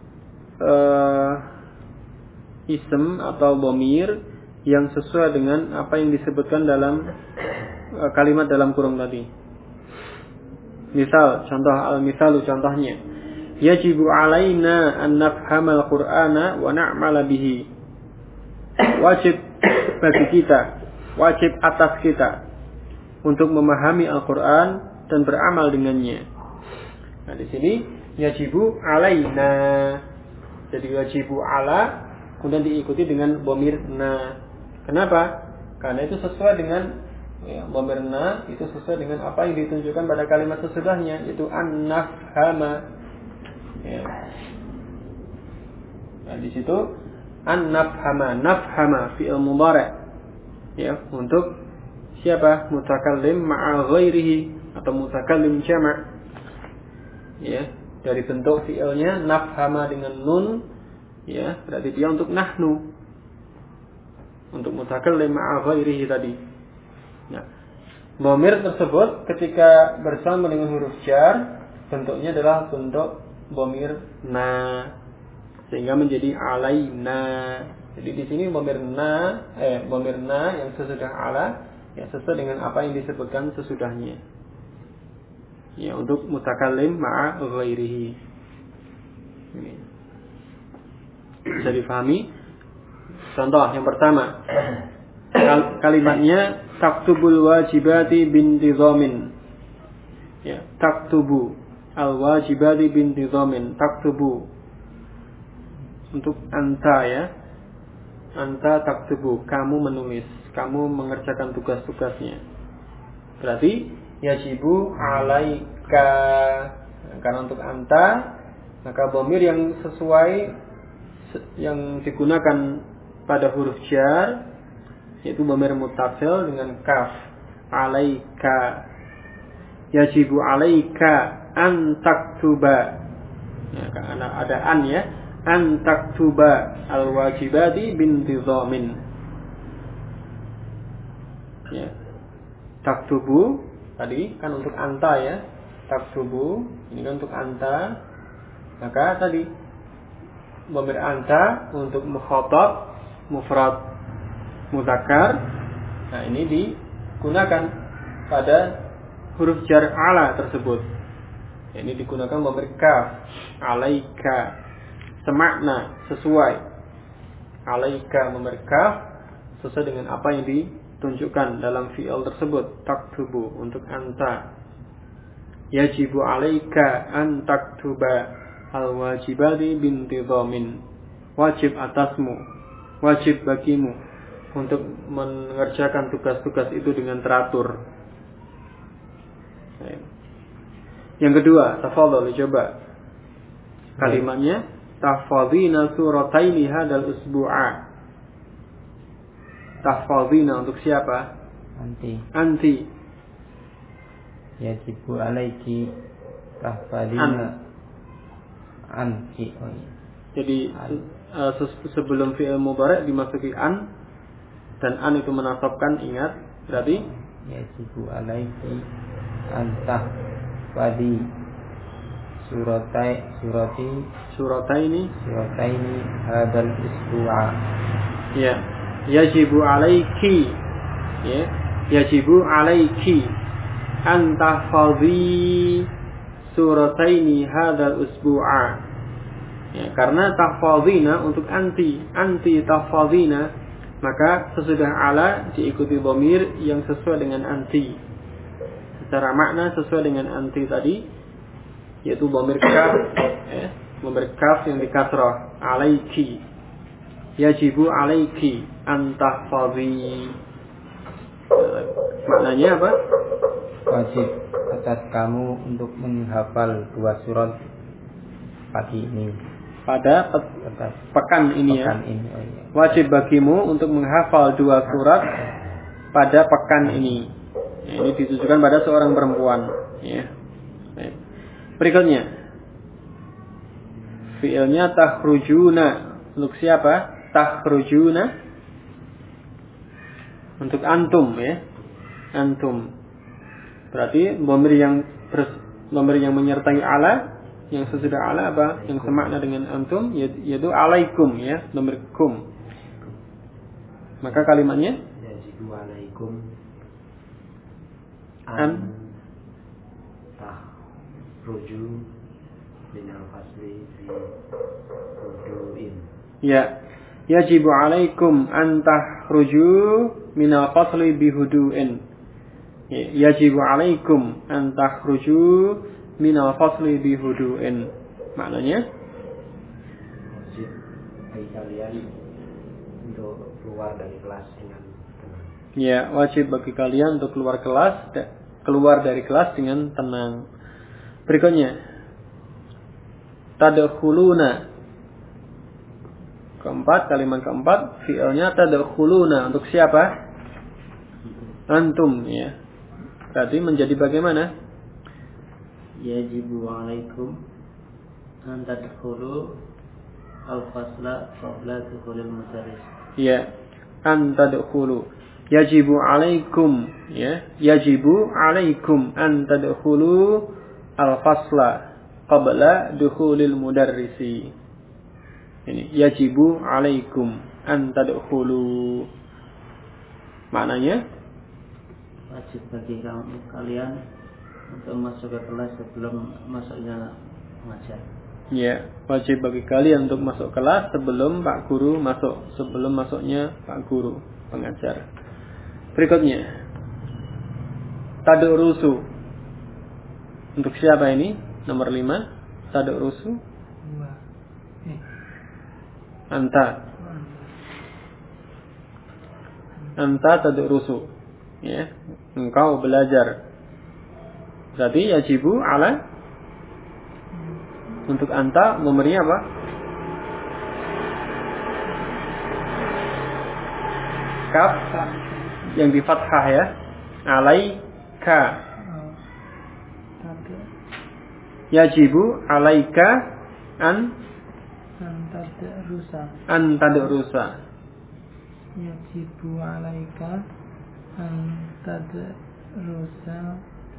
ism atau dhamir yang sesuai dengan apa yang disebutkan dalam kalimat dalam kurung tadi. Misal, contoh al-misalu, contohnya yajibu alaina an nafhamal qur'ana wa na'mala bihi. Wajib bagi kita, wajib atas kita untuk memahami Al-Qur'an dan beramal dengannya. Nah, di sini yajibu alaina. Jadi wajibu ala kemudian diikuti dengan dhamir na. Kenapa? Karena itu sesuai dengan dhamir na, itu sesuai dengan apa yang ditunjukkan pada kalimat sesudahnya, yaitu an-nafhama. Ya. Nah, di situ an-nafhama, nafhama fi'il mudhari'. Ya, untuk siapa? Mutakallim ma'a ghairihi atau mutakallim jama'. Ya, dari bentuk fi'ilnya nafhama dengan nun, ya, berarti dia untuk nahnu. Untuk mutakallim ma'a ghairihi tadi. Nah, dhamir tersebut ketika bersama dengan huruf jar, bentuknya adalah bentuk dhamir na, sehingga menjadi alaina. Jadi di sini dhamir na yang sesudah ala ya sesuai dengan apa yang disebutkan sesudahnya. Ya, untuk mutakallim ma'a ghairihi. Ini bisa difahami. Contoh yang pertama, kalimatnya taktubul wajibati bintizamin. Ya, taktubu al-wajibati bintizamin. Taktubu untuk anta ya. Anta taktubu, kamu menulis, kamu mengerjakan tugas-tugasnya. Berarti yajibu alaika. Karena untuk anta, maka dhamir yang sesuai yang digunakan pada huruf jar yaitu dhamir muttasil dengan kaf, alaika. Yajibu alaika an taktuba. Ya, karena ada an ya. An taktuba al-wajibati bintizamin. Ya. Taktubu tadi kan untuk anta ya. Taktubu ini kan untuk anta. Maka tadi dhamir anta untuk mukhatab mufrad mudzakkar. Nah, ini digunakan pada huruf jar ala tersebut. Ini digunakan dhamir kaf, alaika. Semakna, sesuai. Alaika dhamir kaf sesuai dengan apa yang ditunjukkan dalam fi'il tersebut. Taktubu untuk anta. Yajibu alaika an taktuba al-wajibati bintizamin. Wajib atasmu, wajib bagimu untuk mengerjakan tugas-tugas itu dengan teratur. Yang kedua, tafadhol, coba kalimatnya tahfazina surataini hadal usbu'a. Tahfazina untuk siapa? Anti. Yajibu alaiki tahfazina anti. Oh, iya. Jadi sebelum fi'il mudhari' dimasuki an, dan an itu menasabkan, ingat, berarti yajibu alaiki antah wadi surataini hadal isbu'a. Ya, yajibu alaiki, ya, yajibu alaiki an tahfazi surataini hadal usbu'a. Ya, karena tahfazina untuk anti tahfazina, maka sesudah ala diikuti dhamir yang sesuai dengan anti. Secara makna sesuai dengan anti tadi, yaitu dhamir kaf, dhamir kaf yang dikasrah, alaiki. yajibu alaiki an tahfazi. Maknanya apa? Wajib atas kamu untuk menghafal 2 surat pagi ini. Pada pekan ini ya. Ini. Oh, iya. Wajib bagimu untuk menghafal 2 surat pada pekan ini. Ya, ini ditujukan pada seorang perempuan. Ya. Berikutnya, fi'ilnya takhrujuna. Untuk siapa? Takhrujuna. Untuk antum ya. Antum. Berarti dhamir yang menyertai ala, yang sesudah ala apa? Yang semakna dengan antum yaitu alaikum ya, dhamir kum. Maka kalimatnya yajibu alaikum an tahruju minal fasli fi wudu'in. Ya, yajibu alaikum an tahruju minal fasli bihudu'in. Yajibu alaikum an takhruju minal fasli bihudu'in. Maknanya wajib bagi kalian untuk keluar dari kelas dengan tenang. ya, wajib bagi kalian untuk keluar dari kelas dengan tenang. Berikutnya, tadkhuluna. Kalimat keempat, fi'ilnya tadkhuluna. Untuk siapa? Antum ya. Berarti menjadi bagaimana? Yajibu alaikum an tadkhulu al-fasla qabla dukhulil mudarris. Ya, an tadkhulu. Yajibu alaikum ya. Yajibu alaikum an tadkhulu al-fasla qabla dukhulil mudarrisi. Ini yajibu alaikum an tadkhulu. Maknanya Wajib bagi kalian untuk masuk ke kelas sebelum masuknya mengajar. ya, wajib bagi kalian untuk masuk kelas sebelum Pak Guru masuk, sebelum masuknya Pak Guru pengajar. Berikutnya, tadrusu. Untuk siapa ini? Nomor 5, tadrusu. Anta tadrusu. Ya, engkau belajar. Berarti yajibu ala. Untuk anta memberinya apa? Kaf yang di fathah ya. Alaika. Yajibu alaika an tadrusa. Yajibu alaika an tadrusa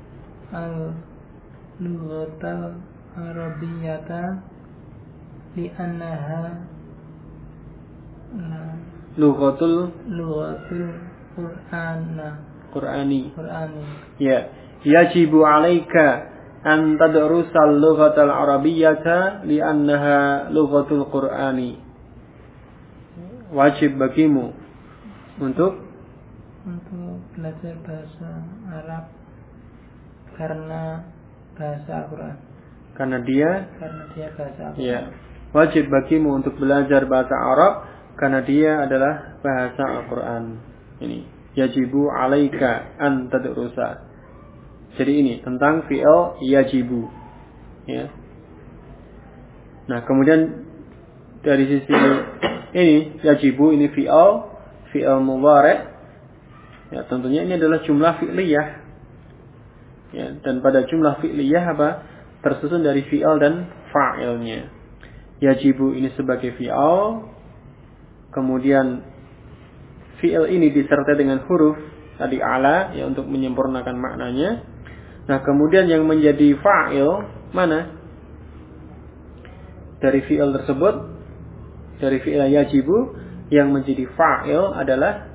al-lughatal arabiyyata li'annaha Lughatul Qur'ani. Ya, yajibu alaika an tadrusal lughatal arabiyyata li'annaha lughatul Qur'ani. Wajib bagimu untuk belajar bahasa Arab karena bahasa Al-Quran. Karena dia bahasa Al-Quran. Ya, wajib bagimu untuk belajar bahasa Arab karena dia adalah bahasa Al-Quran. Ini yajibu alaika an tadrusa. Jadi ini tentang fi'il yajibu. Ya. Nah, kemudian dari sisi ini yajibu ini fi'il mudhari'. Ya, tentunya ini adalah jumlah fi'liyah. Ya, dan pada jumlah fi'liyah apa? Tersusun dari fi'il dan fa'ilnya. Yajibu ini sebagai fi'il. Kemudian fi'il ini disertai dengan huruf tadi ala ya untuk menyempurnakan maknanya. Nah, kemudian yang menjadi fa'il mana? Dari fi'il tersebut, dari fi'il yajibu yang menjadi fa'il adalah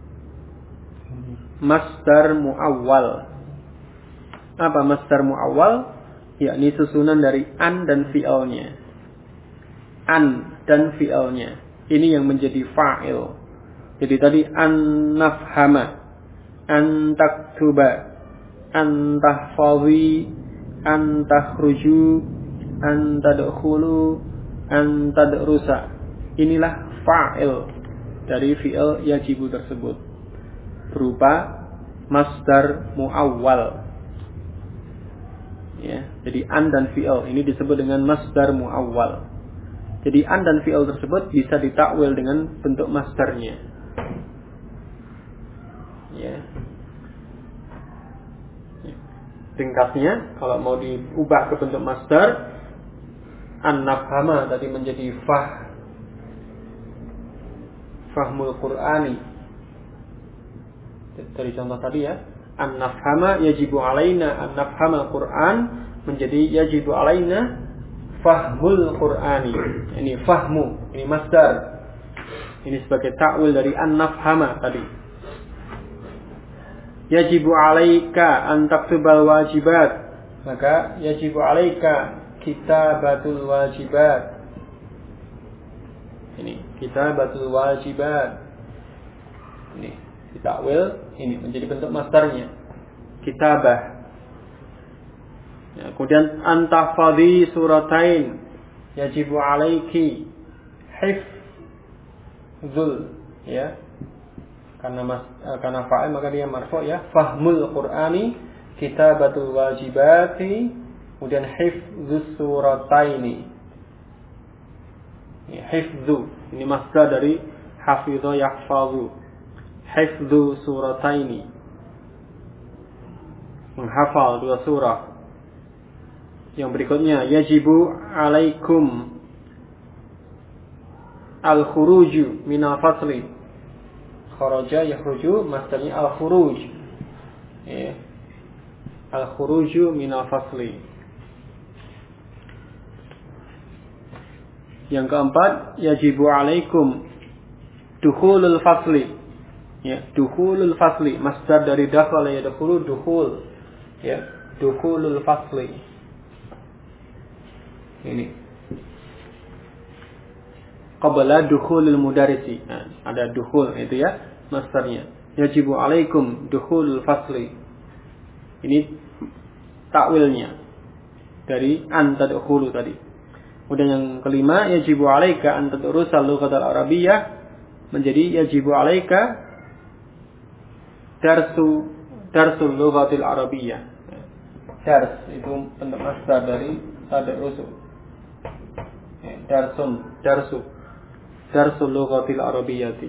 masdar muawwal. Apa masdar muawwal? Yakni susunan dari an dan fi'ilnya. An dan fi'ilnya. Ini yang menjadi fa'il. Jadi tadi an nafhama, an taktuba, an tahfazi, an takhruju, an tadkhulu, an tadrusa. Inilah fa'il dari fi'il yajibu tersebut berupa masdar muawwal. Ya, jadi an dan fi'il ini disebut dengan masdar muawwal. Jadi an dan fi'il tersebut bisa ditakwil dengan bentuk masdarnya. Ya. Ringkasnya, kalau mau diubah ke bentuk masdar, an-nafhama tadi menjadi fahmul Qur'ani. Dari contoh tadi ya, an-nafhama yajibu alaina an-nafhamal Qur'an menjadi yajibu alaina fahmul Qur'ani. Ini fahmu, ini masdar. Ini sebagai takwil dari an-nafhama tadi. Yajibu alaika an taktubal wajibat. Maka yajibu alaika kitabatul wajibat. Ini kitabatul wajibat. Ini ditakwil, ini menjadi bentuk masdarnya. Kitabah. Ya, kemudian antafadhi suratain. Yajibu alaiki hifzul, ya. Karena fa'il maka dia marfu' ya. Fahmul Qur'ani kitabatul wajibati, kemudian hifzus surataini. Ya, hifzu ini masdar dari hafidha yahfazu. Hifzu surataini, menghafal 2 surah. Yang berikutnya yajibu alaikum al-khuruju minal fasli. Kharaja yakhruju masdarnya al-khuruj. Ya. Al-khuruju minal fasli. Yang keempat, yajibu alaikum dukhulul fasli. Ya, dukhulul fasli, masdar dari dakhala yadkhulu dukhul. Ya, dukhulul fasli. Ini. Qabla dukhulul mudarrisi. Nah, ada dukhul itu ya, masdarnya. Yajibu alaikum dukhulul fasli. Ini takwilnya dari an tadkhulu tadi. Kemudian yang kelima, yajibu alaika an tadrusa lughatal arabiyyah menjadi yajibu alaika darsul lughatil arabiyyah. Dars itu bentuk masdar dari tadrusu. Darsul lughatil arabiyyati.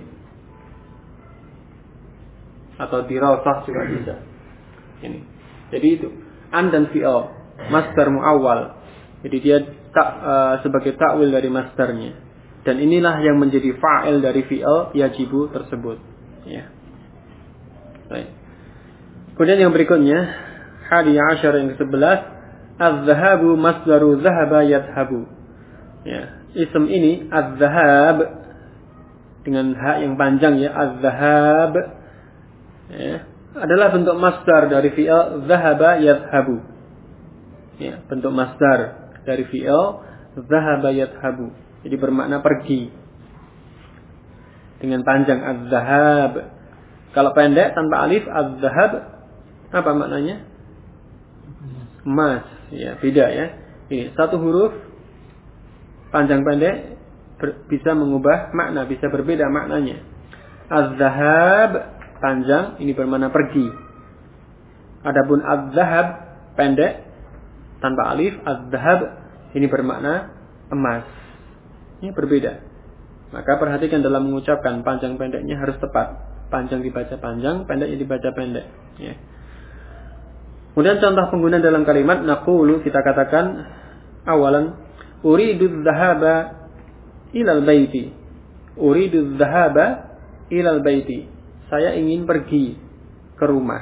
Atau dirasah juga bisa. Ini. Jadi itu an dan fi'il masdar muawwal. Jadi dia sebagai takwil dari masdarnya. Dan inilah yang menjadi fa'il dari fi'il yajibu tersebut. Ya. Baik. Kemudian yang berikutnya, hadiyah asyar yang ke-11, az-zahabu masdaru zahaba yadhabu. Ya, isim ini az-zahab dengan ha yang panjang ya, az-zahab. Ya, adalah bentuk masdar dari fi'il zahaba yadhabu. Ya, bentuk masdar dari fi'il zahaba yadhabu. Jadi bermakna pergi. Dengan panjang az-zahab. Kalau pendek tanpa alif az-zahab apa maknanya? Emas. Ya, beda ya. Ini satu huruf panjang pendek bisa mengubah makna, bisa berbeda maknanya. Az-zahab panjang ini bermakna pergi. Adapun az-zahab pendek tanpa alif, az-zahab ini bermakna emas. Ini berbeda. Maka perhatikan dalam mengucapkan panjang pendeknya harus tepat. Panjang dibaca panjang, pendeknya dibaca pendek. Ya. Kemudian contoh penggunaan dalam kalimat naqulu, kita katakan awalan uridu dhahaba ilal baiti. Uridu dhahaba ilal baiti. Saya ingin pergi ke rumah.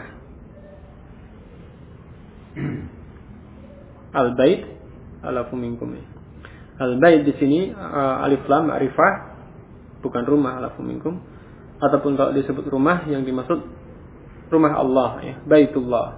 Al-bait alafu minkum. Al-bait di sini alif lam ma'rifah, bukan rumah alafu minkum. Ataupun kalau disebut rumah yang dimaksud rumah Allah ya, Baitullah.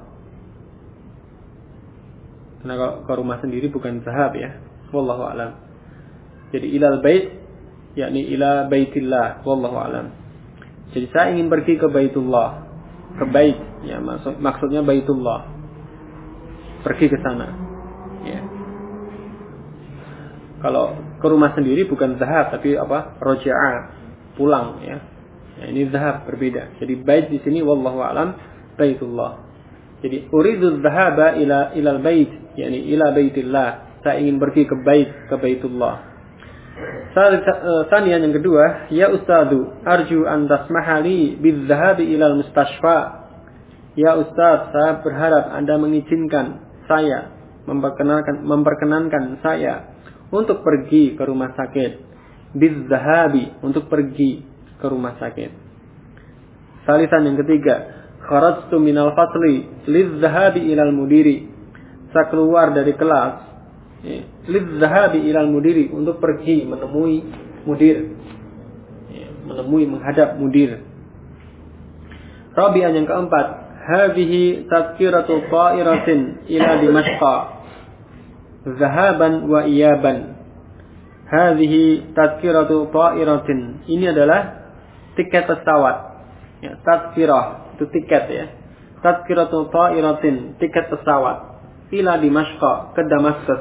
Karena kalau ke rumah sendiri bukan zahab ya. Wallahu a'lam. Jadi ilal bait yakni ila baitillah, wallahu a'lam. Jadi saya ingin pergi ke Baitullah. Ke bait ya, maksudnya Baitullah. Pergi ke sana. Ya. Kalau ke rumah sendiri bukan zahab tapi apa? Roja'a, pulang ya. Nah, ini zahab berbeda. Jadi bait di sini wallahu a'lam baitullah. Jadi uridu dzahaba ilal bait, yakni ila baitillah. Saya ingin pergi ke baitullah. Sanian yang kedua, ya ustadu, arju an tasmahali bidzahabi ilal mustashfa. Ya Ustaz, saya berharap Anda mengizinkan saya, memperkenankan saya untuk pergi ke rumah sakit. Bizzahabi, untuk pergi ke rumah sakit. Salisan yang ketiga, kharajtu minal fasli lizzahabi ilal mudiri. Saya keluar dari kelas lizzahabi ilal mudiri, untuk pergi menemui mudir. Menghadap mudir. Rabi'an yang keempat, hadhihi tadhkiratu ta'iratin ila Dimashqa zahaban wa iyaban. Hadhihi tadhkiratu ta'iratin, ini adalah tiket pesawat. Ya, tadhkirah itu tiket ya. Tadhkiratu ta'iratin, tiket pesawat ila Dimashqa, ke Damaskus.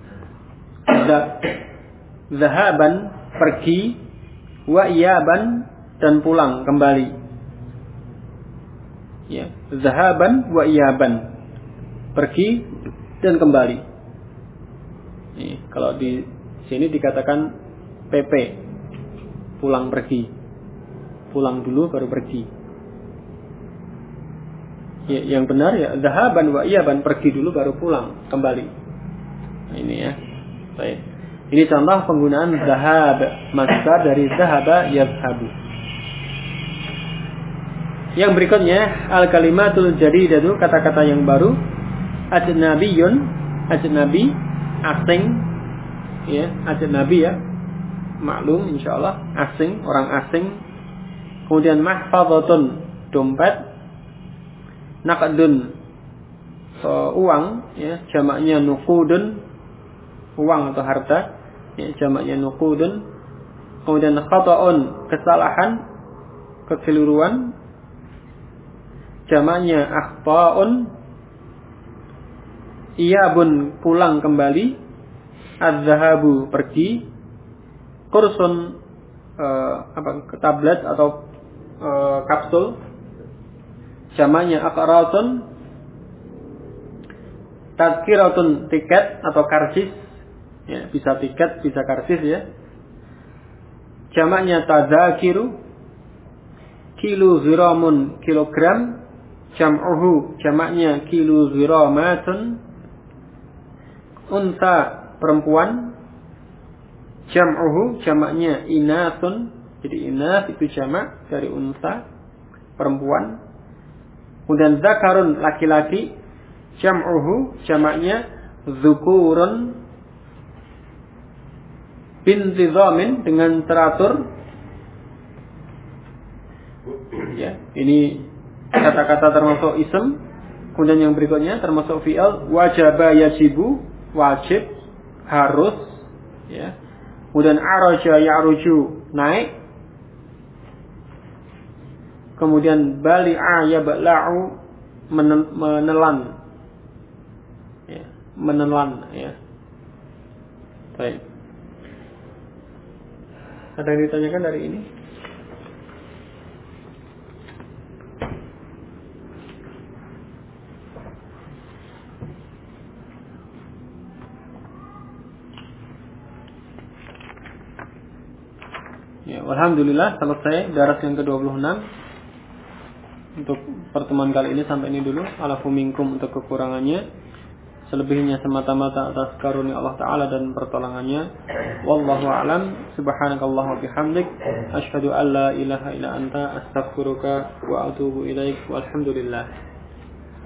Zahaban, pergi, wa iyaban, dan pulang kembali. Ya, zahaban wa iyaban, pergi dan kembali. Kalau di sini dikatakan PP, pulang pergi, pulang dulu baru pergi. Ya, yang benar ya zahaban wa iyaban, pergi dulu baru pulang kembali. Nah, ini ya. Baik. Ini contoh penggunaan zahab, masdar dari zahaba yazhabu. Yang berikutnya al-kalimatul jadidatu, kata-kata yang baru. Ajnabiyun, ajnabi, asing ya, ajnabi ya, maklum insyaallah, asing, orang asing. Kemudian mahfazatun, dompet. Naqdun, uang ya, jamaknya nuqudun, uang atau harta ya, jamaknya nuqudun. Kemudian khata'un, kesalahan, kekeliruan, jamaknya akhta'un. Iyabun, pulang kembali. Az-zahabu, pergi. Kursun, tablet atau kapsul, jamaknya aqratun. Tadhkiratun, tiket atau karcis ya, bisa tiket bisa karcis ya, jamaknya tadzakiru. Kiloziramun, kilogram. Jam'uhu, jamaknya kiloziramatun. Unta, perempuan. Jam'uhu, jamaknya inasun. Jadi inas itu jamak dari unta, perempuan. Kemudian zakarun, laki-laki. Jam'uhu, jamaknya dzukurun. Bintizamin, dengan teratur. Ya, ini kata-kata termasuk ism. Kemudian yang berikutnya termasuk fi'il, wajaba yajibu, wajib, harus ya. Kemudian araja ya'ruju, naik. Kemudian bali'a yabla'u, menelan ya, menelan ya. Baik. Ada yang ditanyakan dari ini? Ya, alhamdulillah selesai daras yang ke-26. Untuk pertemuan kali ini sampai ini dulu. Alafu minkum untuk kekurangannya. Selebihnya semata-mata atas karunia Allah Ta'ala dan pertolongannya. Wallahu a'lam. Subhanakallah wa bihamdik. Asyhadu an la ilaha illa anta astaghfiruka wa atubu ilaik. Walhamdulillah.